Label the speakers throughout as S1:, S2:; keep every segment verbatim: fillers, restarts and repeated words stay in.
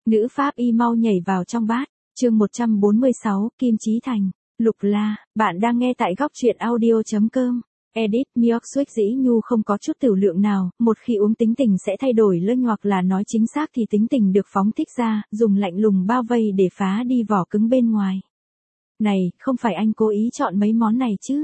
S1: Nữ pháp y mau nhảy vào trong bát. Chương một trăm bốn mươi sáu, Kim Chí Thành. Lục La, bạn đang nghe tại góc truyện audio chấm com. Edit, Miok Switch Dĩ Nhu không có chút tiểu lượng nào, một khi uống tính tình sẽ thay đổi lơi, hoặc là nói chính xác thì tính tình được phóng thích ra, dùng lạnh lùng bao vây để phá đi vỏ cứng bên ngoài. Này, không phải anh cố ý chọn mấy món này chứ?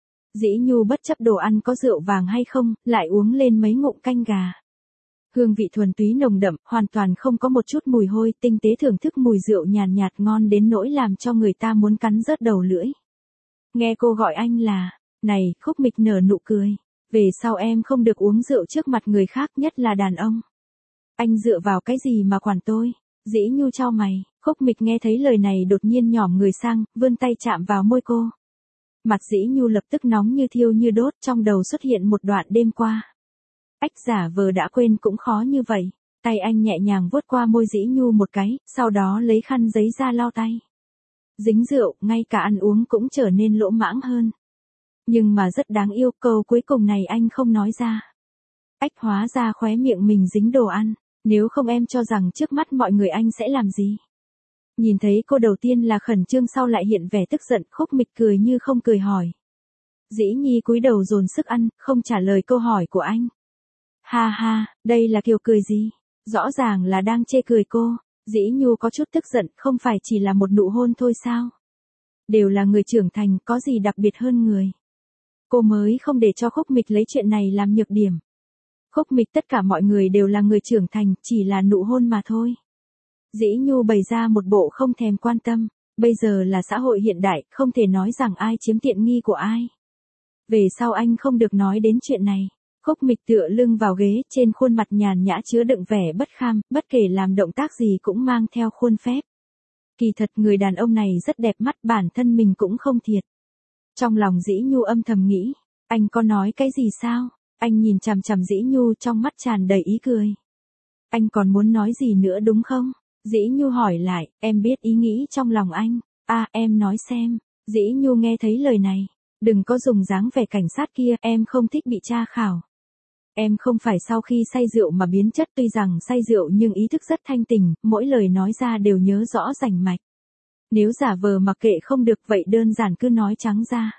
S1: Dĩ Nhu bất chấp đồ ăn có rượu vàng hay không, lại uống lên mấy ngụm canh gà. Hương vị thuần túy nồng đậm, hoàn toàn không có một chút mùi hôi, tinh tế thưởng thức mùi rượu nhàn nhạt, nhạt ngon đến nỗi làm cho người ta muốn cắn rớt đầu lưỡi. Nghe cô gọi anh là, này, Khúc Mịch nở nụ cười. Về sau em không được uống rượu trước mặt người khác, nhất là đàn ông. Anh dựa vào cái gì mà quản tôi? Dĩ Nhu chau mày. Khúc Mịch nghe thấy lời này đột nhiên nhỏm người sang, vươn tay chạm vào môi cô. Mặt Dĩ Nhu lập tức nóng như thiêu như đốt, trong đầu xuất hiện một đoạn đêm qua. Ách, giả vờ đã quên cũng khó như vậy. Tay anh nhẹ nhàng vuốt qua môi Dĩ Nhu một cái, sau đó lấy khăn giấy ra lau tay. Dính rượu, ngay cả ăn uống cũng trở nên lỗ mãng hơn. Nhưng mà rất đáng yêu, câu cuối cùng này anh không nói ra. Ách, hóa ra khóe miệng mình dính đồ ăn. Nếu không em cho rằng trước mắt mọi người anh sẽ làm gì? Nhìn thấy cô đầu tiên là khẩn trương, sau lại hiện vẻ tức giận, Khúc Mịch cười như không cười hỏi. Dĩ Nhi cúi đầu dồn sức ăn, không trả lời câu hỏi của anh. Ha ha, đây là kiểu cười gì? Rõ ràng là đang chê cười cô. Dĩ Nhu có chút tức giận, không phải chỉ là một nụ hôn thôi sao? Đều là người trưởng thành, có gì đặc biệt hơn người. Cô mới không để cho Khúc Mịch lấy chuyện này làm nhược điểm. Khúc Mịch, tất cả mọi người đều là người trưởng thành, chỉ là nụ hôn mà thôi. Dĩ Nhu bày ra một bộ không thèm quan tâm. Bây giờ là xã hội hiện đại, không thể nói rằng ai chiếm tiện nghi của ai. Về sau anh không được nói đến chuyện này. Khúc Mịch tựa lưng vào ghế, trên khuôn mặt nhàn nhã chứa đựng vẻ bất kham, bất kể làm động tác gì cũng mang theo khuôn phép. Kỳ thật người đàn ông này rất đẹp mắt, bản thân mình cũng không thiệt. Trong lòng Dĩ Nhu âm thầm nghĩ, anh có nói cái gì sao? Anh nhìn chằm chằm Dĩ Nhu, trong mắt tràn đầy ý cười. Anh còn muốn nói gì nữa đúng không? Dĩ Nhu hỏi lại, em biết ý nghĩ trong lòng anh. À, em nói xem. Dĩ Nhu nghe thấy lời này. Đừng có dùng dáng vẻ cảnh sát kia, em không thích bị tra khảo. Em không phải sau khi say rượu mà biến chất, tuy rằng say rượu nhưng ý thức rất thanh tỉnh, mỗi lời nói ra đều nhớ rõ rành mạch. Nếu giả vờ mặc kệ không được, vậy đơn giản cứ nói trắng ra.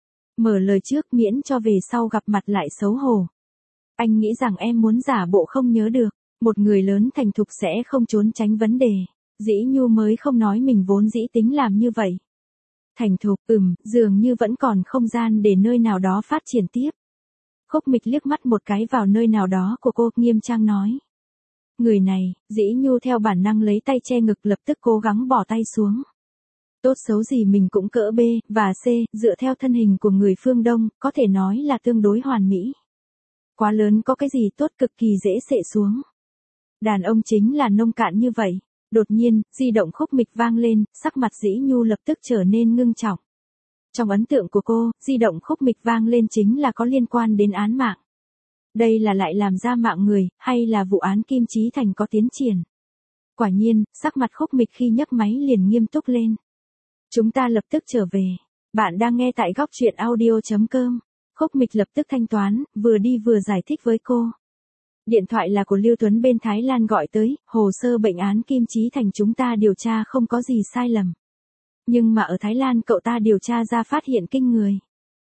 S1: Mở lời trước, miễn cho về sau gặp mặt lại xấu hổ. Anh nghĩ rằng em muốn giả bộ không nhớ được. Một người lớn thành thục sẽ không trốn tránh vấn đề. Dĩ Nhu mới không nói mình vốn dĩ tính làm như vậy. Thành thục, ừm, dường như vẫn còn không gian để nơi nào đó phát triển tiếp. Khúc Mịch liếc mắt một cái vào nơi nào đó của cô, nghiêm trang nói. Người này, Dĩ Nhu theo bản năng lấy tay che ngực, lập tức cố gắng bỏ tay xuống. Tốt xấu gì mình cũng cỡ B và C, dựa theo thân hình của người phương Đông, có thể nói là tương đối hoàn mỹ. Quá lớn có cái gì tốt, cực kỳ dễ xệ xuống. Đàn ông chính là nông cạn như vậy. Đột nhiên, di động Khúc Mịch vang lên, sắc mặt Dĩ Nhu lập tức trở nên ngưng trọng. Trong ấn tượng của cô, di động Khúc Mịch vang lên chính là có liên quan đến án mạng. Đây là lại làm ra mạng người, hay là vụ án Kim Chí Thành có tiến triển? Quả nhiên, sắc mặt Khúc Mịch khi nhấc máy liền nghiêm túc lên. Chúng ta lập tức trở về. Bạn đang nghe tại góc truyện audio chấm com. Khúc Mịch lập tức thanh toán, vừa đi vừa giải thích với cô. Điện thoại là của Lưu Tuấn bên Thái Lan gọi tới, hồ sơ bệnh án Kim Chí Thành chúng ta điều tra không có gì sai lầm. Nhưng mà ở Thái Lan cậu ta điều tra ra phát hiện kinh người.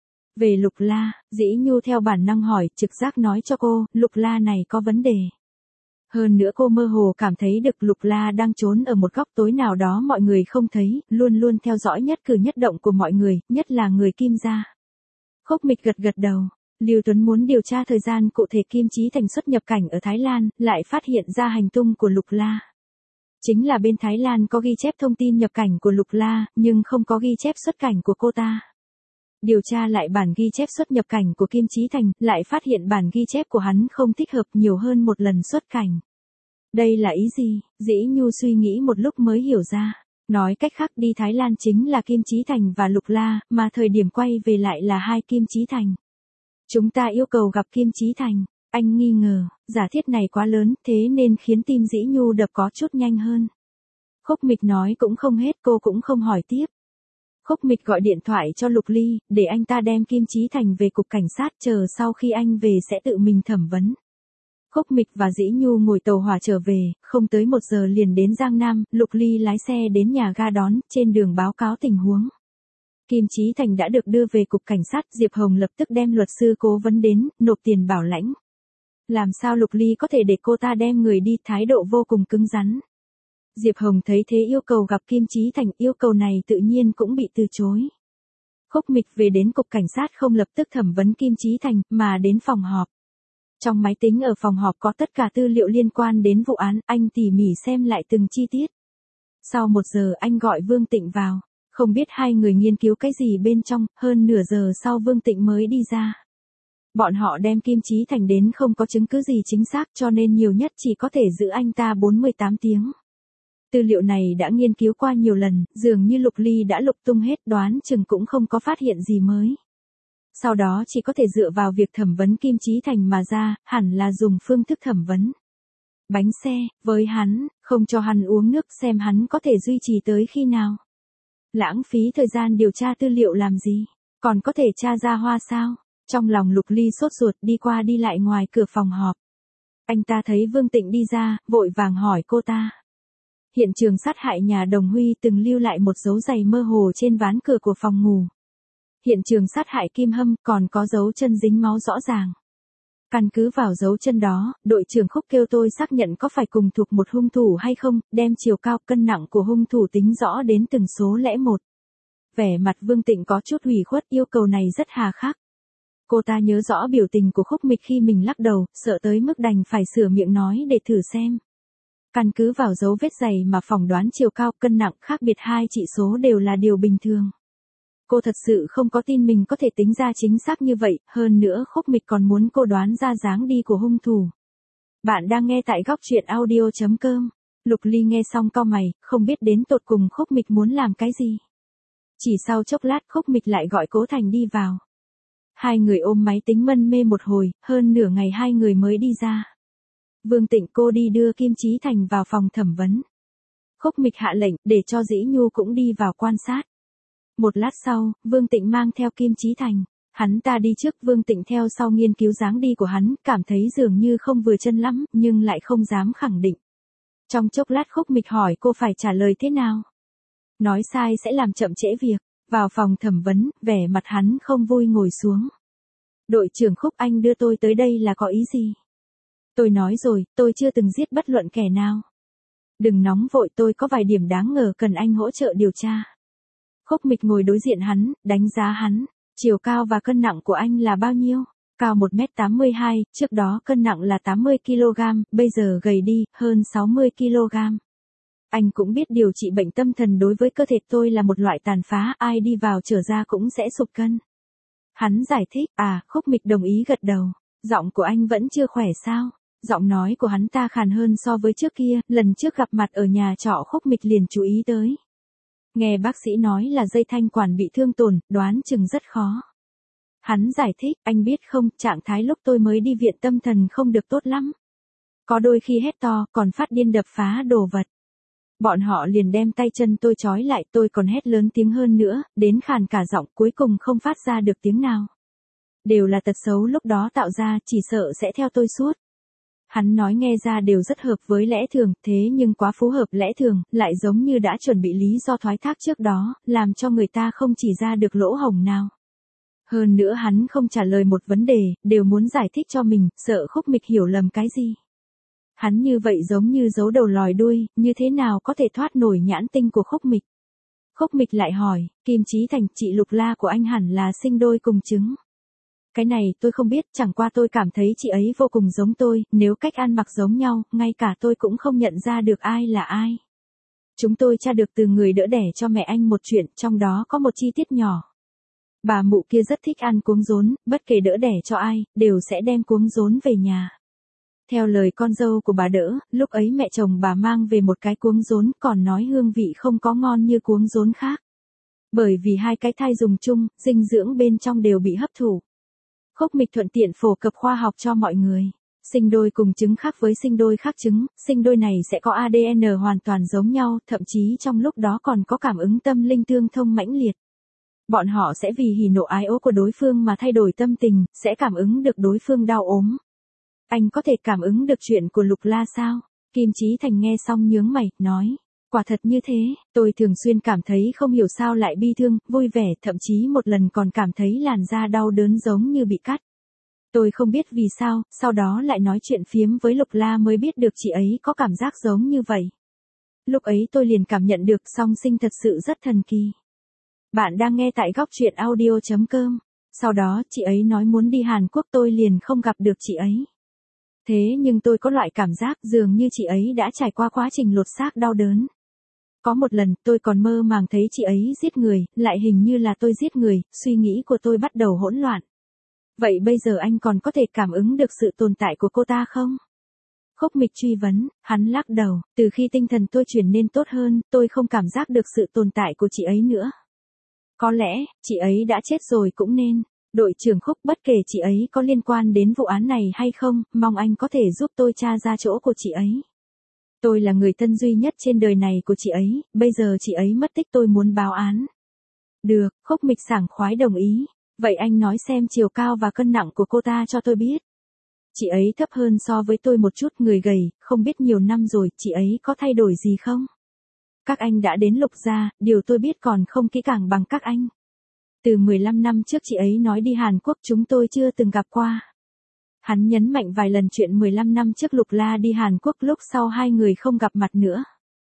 S1: Về Lục La, Dĩ Nhu theo bản năng hỏi, trực giác nói cho cô, Lục La này có vấn đề. Hơn nữa cô mơ hồ cảm thấy được Lục La đang trốn ở một góc tối nào đó mọi người không thấy, luôn luôn theo dõi nhất cử nhất động của mọi người, nhất là người Kim gia. Khúc Mịch gật gật đầu. Lưu Tuấn muốn điều tra thời gian cụ thể Kim Chí Thành xuất nhập cảnh ở Thái Lan, lại phát hiện ra hành tung của Lục La. Chính là bên Thái Lan có ghi chép thông tin nhập cảnh của Lục La, nhưng không có ghi chép xuất cảnh của cô ta. Điều tra lại bản ghi chép xuất nhập cảnh của Kim Chí Thành, lại phát hiện bản ghi chép của hắn không thích hợp, nhiều hơn một lần xuất cảnh. Đây là ý gì? Dĩ Nhu suy nghĩ một lúc mới hiểu ra. Nói cách khác, đi Thái Lan chính là Kim Chí Thành và Lục La, mà thời điểm quay về lại là hai Kim Chí Thành. Chúng ta yêu cầu gặp Kim Chí Thành. Anh nghi ngờ, giả thiết này quá lớn, thế nên khiến tim Dĩ Nhu đập có chút nhanh hơn. Khúc Mịch nói cũng không hết, cô cũng không hỏi tiếp. Khúc Mịch gọi điện thoại cho Lục Ly, để anh ta đem Kim Chí Thành về cục cảnh sát, chờ sau khi anh về sẽ tự mình thẩm vấn. Khúc Mịch và Dĩ Nhu ngồi tàu hỏa trở về, không tới một giờ liền đến Giang Nam, Lục Ly lái xe đến nhà ga đón, trên đường báo cáo tình huống. Kim Chí Thành đã được đưa về cục cảnh sát, Diệp Hồng lập tức đem luật sư cố vấn đến, nộp tiền bảo lãnh. Làm sao Lục Ly có thể để cô ta đem người đi, thái độ vô cùng cứng rắn. Diệp Hồng thấy thế yêu cầu gặp Kim Chí Thành, yêu cầu này tự nhiên cũng bị từ chối. Khúc Mịch về đến cục cảnh sát không lập tức thẩm vấn Kim Chí Thành, mà đến phòng họp. Trong máy tính ở phòng họp có tất cả tư liệu liên quan đến vụ án, anh tỉ mỉ xem lại từng chi tiết. Sau một giờ anh gọi Vương Tịnh vào, không biết hai người nghiên cứu cái gì bên trong, hơn nửa giờ sau Vương Tịnh mới đi ra. Bọn họ đem Kim Chí Thành đến không có chứng cứ gì chính xác cho nên nhiều nhất chỉ có thể giữ anh ta bốn mươi tám tiếng. Tư liệu này đã nghiên cứu qua nhiều lần, dường như Lục Ly đã lục tung hết, đoán chừng cũng không có phát hiện gì mới. Sau đó chỉ có thể dựa vào việc thẩm vấn Kim Chí Thành mà ra, hẳn là dùng phương thức thẩm vấn. Bánh xe, với hắn, không cho hắn uống nước xem hắn có thể duy trì tới khi nào. Lãng phí thời gian điều tra tư liệu làm gì, còn có thể tra ra hoa sao. Trong lòng Lục Ly sốt ruột đi qua đi lại ngoài cửa phòng họp. Anh ta thấy Vương Tịnh đi ra, vội vàng hỏi cô ta. Hiện trường sát hại nhà Đồng Huy từng lưu lại một dấu giày mơ hồ trên ván cửa của phòng ngủ. Hiện trường sát hại Kim Hâm còn có dấu chân dính máu rõ ràng. Căn cứ vào dấu chân đó, đội trưởng Khúc kêu tôi xác nhận có phải cùng thuộc một hung thủ hay không, đem chiều cao cân nặng của hung thủ tính rõ đến từng số lẻ một. Vẻ mặt Vương Tịnh có chút ủy khuất, yêu cầu này rất hà khắc. Cô ta nhớ rõ biểu tình của Khúc Mịch khi mình lắc đầu, sợ tới mức đành phải sửa miệng nói để thử xem. Căn cứ vào dấu vết giày mà phỏng đoán chiều cao cân nặng khác biệt hai chỉ số đều là điều bình thường. Cô thật sự không có tin mình có thể tính ra chính xác như vậy, hơn nữa Khúc Mịch còn muốn cô đoán ra dáng đi của hung thủ. Bạn đang nghe tại góc truyện audio chấm com. Lục Ly nghe xong cau mày, không biết đến tột cùng Khúc Mịch muốn làm cái gì. Chỉ sau chốc lát Khúc Mịch lại gọi Cố Thành đi vào. Hai người ôm máy tính mân mê một hồi, hơn nửa ngày hai người mới đi ra. Vương Tịnh cô đi đưa Kim Chí Thành vào phòng thẩm vấn. Khúc Mịch hạ lệnh để cho Dĩ Nhu cũng đi vào quan sát. Một lát sau, Vương Tịnh mang theo Kim Chí Thành. Hắn ta đi trước, Vương Tịnh theo sau nghiên cứu dáng đi của hắn, cảm thấy dường như không vừa chân lắm, nhưng lại không dám khẳng định. Trong chốc lát Khúc Mịch hỏi cô phải trả lời thế nào. Nói sai sẽ làm chậm trễ việc. Vào phòng thẩm vấn, vẻ mặt hắn không vui ngồi xuống. Đội trưởng Khúc, anh đưa tôi tới đây là có ý gì? Tôi nói rồi, tôi chưa từng giết bất luận kẻ nào. Đừng nóng vội, tôi có vài điểm đáng ngờ cần anh hỗ trợ điều tra. Khúc Mịch ngồi đối diện hắn, đánh giá hắn. Chiều cao và cân nặng của anh là bao nhiêu? Cao một mét tám mươi hai, trước đó cân nặng là tám mươi ki lô gam, bây giờ gầy đi, hơn sáu mươi ki lô gam. Anh cũng biết điều trị bệnh tâm thần đối với cơ thể tôi là một loại tàn phá, ai đi vào trở ra cũng sẽ sụt cân. Hắn giải thích, à, Khúc Mịch đồng ý gật đầu. Giọng của anh vẫn chưa khỏe sao? Giọng nói của hắn ta khàn hơn so với trước kia, lần trước gặp mặt ở nhà trọ Khúc Mịch liền chú ý tới. Nghe bác sĩ nói là dây thanh quản bị thương tổn, đoán chừng rất khó. Hắn giải thích, anh biết không, trạng thái lúc tôi mới đi viện tâm thần không được tốt lắm. Có đôi khi hét to, còn phát điên đập phá đồ vật. Bọn họ liền đem tay chân tôi trói lại, tôi còn hét lớn tiếng hơn nữa, đến khàn cả giọng, cuối cùng không phát ra được tiếng nào. Đều là tật xấu lúc đó tạo ra, chỉ sợ sẽ theo tôi suốt. Hắn nói nghe ra đều rất hợp với lẽ thường, thế nhưng quá phù hợp lẽ thường, lại giống như đã chuẩn bị lý do thoái thác trước đó, làm cho người ta không chỉ ra được lỗ hổng nào. Hơn nữa hắn không trả lời một vấn đề, đều muốn giải thích cho mình, sợ Khúc Mịch hiểu lầm cái gì. Hắn như vậy giống như giấu đầu lòi đuôi, như thế nào có thể thoát nổi nhãn tinh của Khúc Mịch. Khúc Mịch lại hỏi, Kim Chí Thành, chị Lục La của anh hẳn là sinh đôi cùng chứng. Cái này tôi không biết, chẳng qua tôi cảm thấy chị ấy vô cùng giống tôi, nếu cách ăn mặc giống nhau, ngay cả tôi cũng không nhận ra được ai là ai. Chúng tôi tra được từ người đỡ đẻ cho mẹ anh một chuyện, trong đó có một chi tiết nhỏ. Bà mụ kia rất thích ăn cuống rốn, bất kể đỡ đẻ cho ai, đều sẽ đem cuống rốn về nhà. Theo lời con dâu của bà đỡ, lúc ấy mẹ chồng bà mang về một cái cuống rốn, còn nói hương vị không có ngon như cuống rốn khác. Bởi vì hai cái thai dùng chung, dinh dưỡng bên trong đều bị hấp thụ. Khúc Mịch thuận tiện phổ cập khoa học cho mọi người. Sinh đôi cùng chứng khác với sinh đôi khác chứng, sinh đôi này sẽ có a đê en hoàn toàn giống nhau, thậm chí trong lúc đó còn có cảm ứng tâm linh tương thông mãnh liệt. Bọn họ sẽ vì hỉ nộ ái ố của đối phương mà thay đổi tâm tình, sẽ cảm ứng được đối phương đau ốm. Anh có thể cảm ứng được chuyện của Lục La sao? Kim Chí Thành nghe xong nhướng mày, nói. Quả thật như thế, tôi thường xuyên cảm thấy không hiểu sao lại bi thương, vui vẻ, thậm chí một lần còn cảm thấy làn da đau đớn giống như bị cắt. Tôi không biết vì sao, sau đó lại nói chuyện phiếm với Lục La mới biết được chị ấy có cảm giác giống như vậy. Lúc ấy tôi liền cảm nhận được song sinh thật sự rất thần kỳ. Bạn đang nghe tại góc truyện audio chấm com. Sau đó chị ấy nói muốn đi Hàn Quốc, tôi liền không gặp được chị ấy. Thế nhưng tôi có loại cảm giác dường như chị ấy đã trải qua quá trình lột xác đau đớn. Có một lần tôi còn mơ màng thấy chị ấy giết người, lại hình như là tôi giết người, suy nghĩ của tôi bắt đầu hỗn loạn. Vậy bây giờ anh còn có thể cảm ứng được sự tồn tại của cô ta không? Khúc Mịch truy vấn, hắn lắc đầu, từ khi tinh thần tôi chuyển nên tốt hơn, tôi không cảm giác được sự tồn tại của chị ấy nữa. Có lẽ, chị ấy đã chết rồi cũng nên. Đội trưởng Khúc, bất kể chị ấy có liên quan đến vụ án này hay không, mong anh có thể giúp tôi tra ra chỗ của chị ấy. Tôi là người thân duy nhất trên đời này của chị ấy, bây giờ chị ấy mất tích, tôi muốn báo án. Được, Khúc Mịch sảng khoái đồng ý. Vậy anh nói xem chiều cao và cân nặng của cô ta cho tôi biết. Chị ấy thấp hơn so với tôi một chút, người gầy, không biết nhiều năm rồi, chị ấy có thay đổi gì không? Các anh đã đến Lục gia, điều tôi biết còn không kỹ càng bằng các anh. Từ mười lăm năm trước chị ấy nói đi Hàn Quốc, chúng tôi chưa từng gặp qua. Hắn nhấn mạnh vài lần chuyện mười lăm năm trước Lục La đi Hàn Quốc, lúc sau hai người không gặp mặt nữa.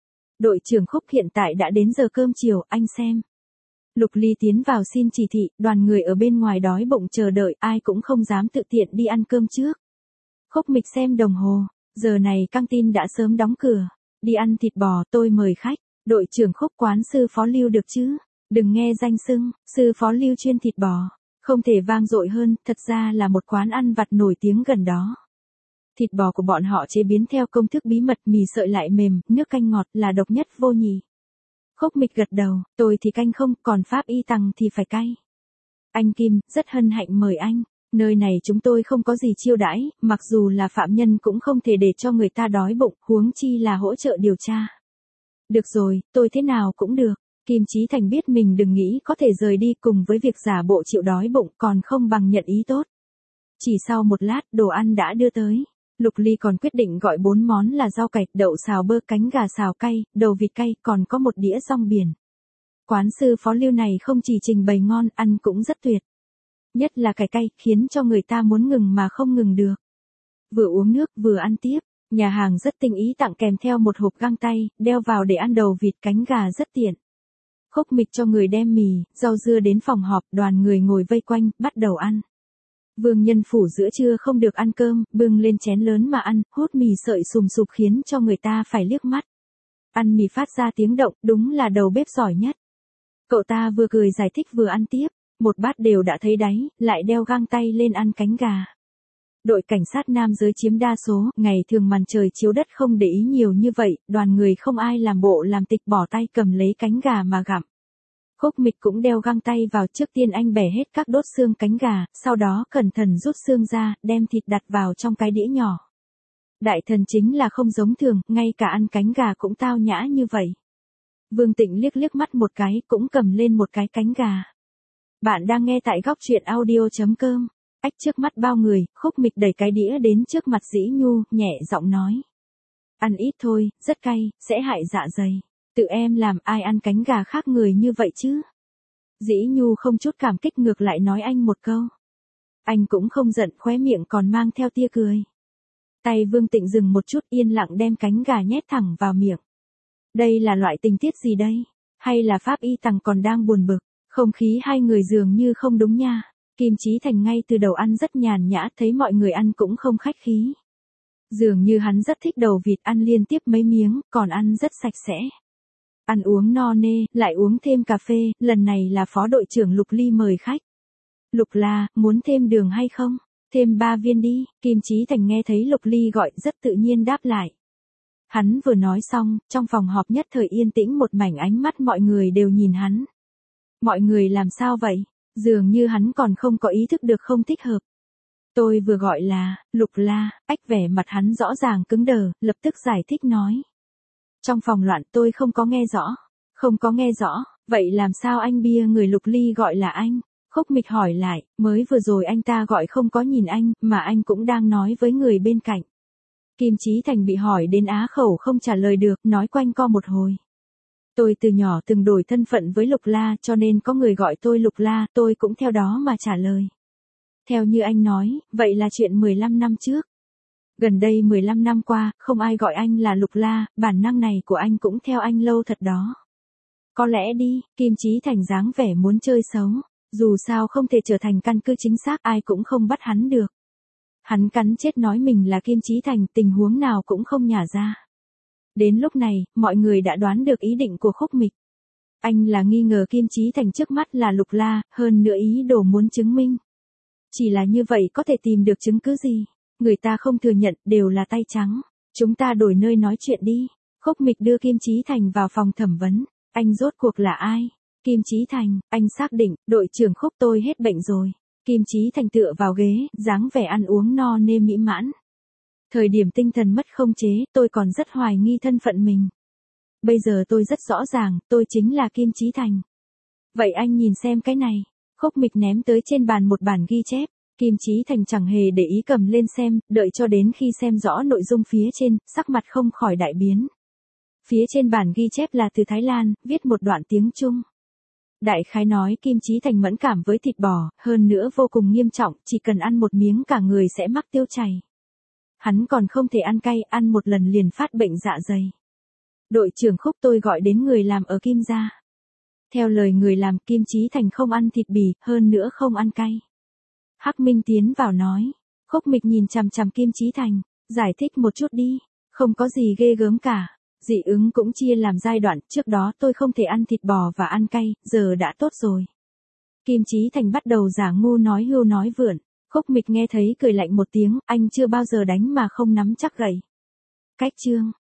S1: Đội trưởng Khúc, hiện tại đã đến giờ cơm chiều, anh xem. Lục Ly tiến vào xin chỉ thị, đoàn người ở bên ngoài đói bụng chờ đợi, ai cũng không dám tự tiện đi ăn cơm trước. Khúc Mịch xem đồng hồ, giờ này căng tin đã sớm đóng cửa. Đi ăn thịt bò, tôi mời khách. Đội trưởng Khúc, quán sư Phó Lưu được chứ? Đừng nghe danh xưng, sư Phó Lưu chuyên thịt bò. Không thể vang dội hơn, thật ra là một quán ăn vặt nổi tiếng gần đó. Thịt bò của bọn họ chế biến theo công thức bí mật, mì sợi lại mềm, nước canh ngọt, là độc nhất vô nhị. Khúc Mịch gật đầu, tôi thì canh không, còn Pháp Y Tằng thì phải cay. Anh Kim, rất hân hạnh mời anh. Nơi này chúng tôi không có gì chiêu đãi, mặc dù là phạm nhân cũng không thể để cho người ta đói bụng, huống chi là hỗ trợ điều tra. Được rồi, tôi thế nào cũng được. Kim Chí Thành biết mình đừng nghĩ có thể rời đi, cùng với việc giả bộ chịu đói bụng còn không bằng nhận ý tốt. Chỉ sau một lát, đồ ăn đã đưa tới. Lục Ly còn quyết định gọi bốn món là rau cải, đậu xào bơ, cánh gà xào cay, đầu vịt cay, còn có một đĩa rong biển. Quán sư Phó Lưu này không chỉ trình bày ngon, ăn cũng rất tuyệt. Nhất là cải cay, khiến cho người ta muốn ngừng mà không ngừng được. Vừa uống nước, vừa ăn tiếp. Nhà hàng rất tinh ý tặng kèm theo một hộp găng tay, đeo vào để ăn đầu vịt, cánh gà rất tiện. Khúc Mịch cho người đem mì, rau dưa đến phòng họp, đoàn người ngồi vây quanh, bắt đầu ăn. Vương Nhân Phủ giữa trưa không được ăn cơm, bưng lên chén lớn mà ăn, hút mì sợi sùm sụp khiến cho người ta phải liếc mắt. Ăn mì phát ra tiếng động, đúng là đầu bếp giỏi nhất. Cậu ta vừa cười giải thích vừa ăn tiếp, một bát đều đã thấy đáy, lại đeo găng tay lên ăn cánh gà. Đội cảnh sát nam giới chiếm đa số, ngày thường màn trời chiếu đất không để ý nhiều như vậy, đoàn người không ai làm bộ làm tịch, bỏ tay cầm lấy cánh gà mà gặm. Khúc Mịch cũng đeo găng tay vào, trước tiên anh bẻ hết các đốt xương cánh gà, sau đó cẩn thận rút xương ra, đem thịt đặt vào trong cái đĩa nhỏ. Đại thần chính là không giống thường, ngay cả ăn cánh gà cũng tao nhã như vậy. Vương Tịnh liếc liếc mắt một cái, cũng cầm lên một cái cánh gà. Bạn đang nghe tại góc truyện audio chấm com. Ách, trước mắt bao người, Khúc Mịch đẩy cái đĩa đến trước mặt Dĩ Nhu, nhẹ giọng nói. Ăn ít thôi, rất cay, sẽ hại dạ dày. Tự em làm, ai ăn cánh gà khác người như vậy chứ? Dĩ Nhu không chút cảm kích, ngược lại nói anh một câu. Anh cũng không giận, khóe miệng còn mang theo tia cười. Tay Vương Tịnh dừng một chút, yên lặng đem cánh gà nhét thẳng vào miệng. Đây là loại tình tiết gì đây? Hay là Pháp Y Tằng còn đang buồn bực? Không khí hai người dường như không đúng nha. Kim Chí Thành ngay từ đầu ăn rất nhàn nhã, thấy mọi người ăn cũng không khách khí. Dường như hắn rất thích đầu vịt, ăn liên tiếp mấy miếng, còn ăn rất sạch sẽ. Ăn uống no nê, lại uống thêm cà phê, lần này là phó đội trưởng Lục Ly mời khách. Lục La, muốn thêm đường hay không? Thêm ba viên đi, Kim Chí Thành nghe thấy Lục Ly gọi rất tự nhiên đáp lại. Hắn vừa nói xong, trong phòng họp nhất thời yên tĩnh một mảnh, ánh mắt mọi người đều nhìn hắn. Mọi người làm sao vậy? Dường như hắn còn không có ý thức được không thích hợp. Tôi vừa gọi là, Lục La, Ách, vẻ mặt hắn rõ ràng cứng đờ, lập tức giải thích nói. Trong phòng loạn, tôi không có nghe rõ. Không có nghe rõ, vậy làm sao anh bia người Lục Ly gọi là anh? Khúc Mịch hỏi lại, mới vừa rồi anh ta gọi không có nhìn anh, mà anh cũng đang nói với người bên cạnh. Kim Chí Thành bị hỏi đến á khẩu không trả lời được, nói quanh co một hồi. Tôi từ nhỏ từng đổi thân phận với Lục La, cho nên có người gọi tôi Lục La, tôi cũng theo đó mà trả lời. Theo như anh nói, vậy là chuyện mười lăm năm trước. Gần đây mười lăm năm qua, không ai gọi anh là Lục La, bản năng này của anh cũng theo anh lâu thật đó. Có lẽ đi, Kim Chí Thành dáng vẻ muốn chơi xấu. Dù sao không thể trở thành căn cứ chính xác, ai cũng không bắt hắn được. Hắn cắn chết nói mình là Kim Chí Thành, tình huống nào cũng không nhả ra. Đến lúc này, mọi người đã đoán được ý định của Khúc Mịch. Anh là nghi ngờ Kim Chí Thành trước mắt là Lục La, hơn nữa ý đồ muốn chứng minh. Chỉ là như vậy có thể tìm được chứng cứ gì? Người ta không thừa nhận, đều là tay trắng. Chúng ta đổi nơi nói chuyện đi. Khúc Mịch đưa Kim Chí Thành vào phòng thẩm vấn. Anh rốt cuộc là ai? Kim Chí Thành, anh xác định, đội trưởng Khúc tôi hết bệnh rồi. Kim Chí Thành tựa vào ghế, dáng vẻ ăn uống no nê mỹ mãn. Thời điểm tinh thần mất không chế, tôi còn rất hoài nghi thân phận mình. Bây giờ tôi rất rõ ràng, tôi chính là Kim Chí Thành. Vậy anh nhìn xem cái này. Khúc Mịch ném tới trên bàn một bản ghi chép. Kim Chí Thành chẳng hề để ý cầm lên xem, đợi cho đến khi xem rõ nội dung phía trên, sắc mặt không khỏi đại biến. Phía trên bản ghi chép là từ Thái Lan, viết một đoạn tiếng Trung. Đại khái nói Kim Chí Thành mẫn cảm với thịt bò, hơn nữa vô cùng nghiêm trọng, chỉ cần ăn một miếng cả người sẽ mắc tiêu chảy. Hắn còn không thể ăn cay, ăn một lần liền phát bệnh dạ dày. Đội trưởng Khúc tôi gọi đến người làm ở Kim gia. Theo lời người làm, Kim Chí Thành không ăn thịt bì, hơn nữa không ăn cay. Hắc Minh tiến vào nói. Khúc Mịch nhìn chằm chằm Kim Chí Thành, giải thích một chút đi, không có gì ghê gớm cả. Dị ứng cũng chia làm giai đoạn, trước đó tôi không thể ăn thịt bò và ăn cay, giờ đã tốt rồi. Kim Chí Thành bắt đầu giả ngu nói hưu nói vượn. Khúc Mịch nghe thấy cười lạnh một tiếng, anh chưa bao giờ đánh mà không nắm chắc gậy. Cách chương.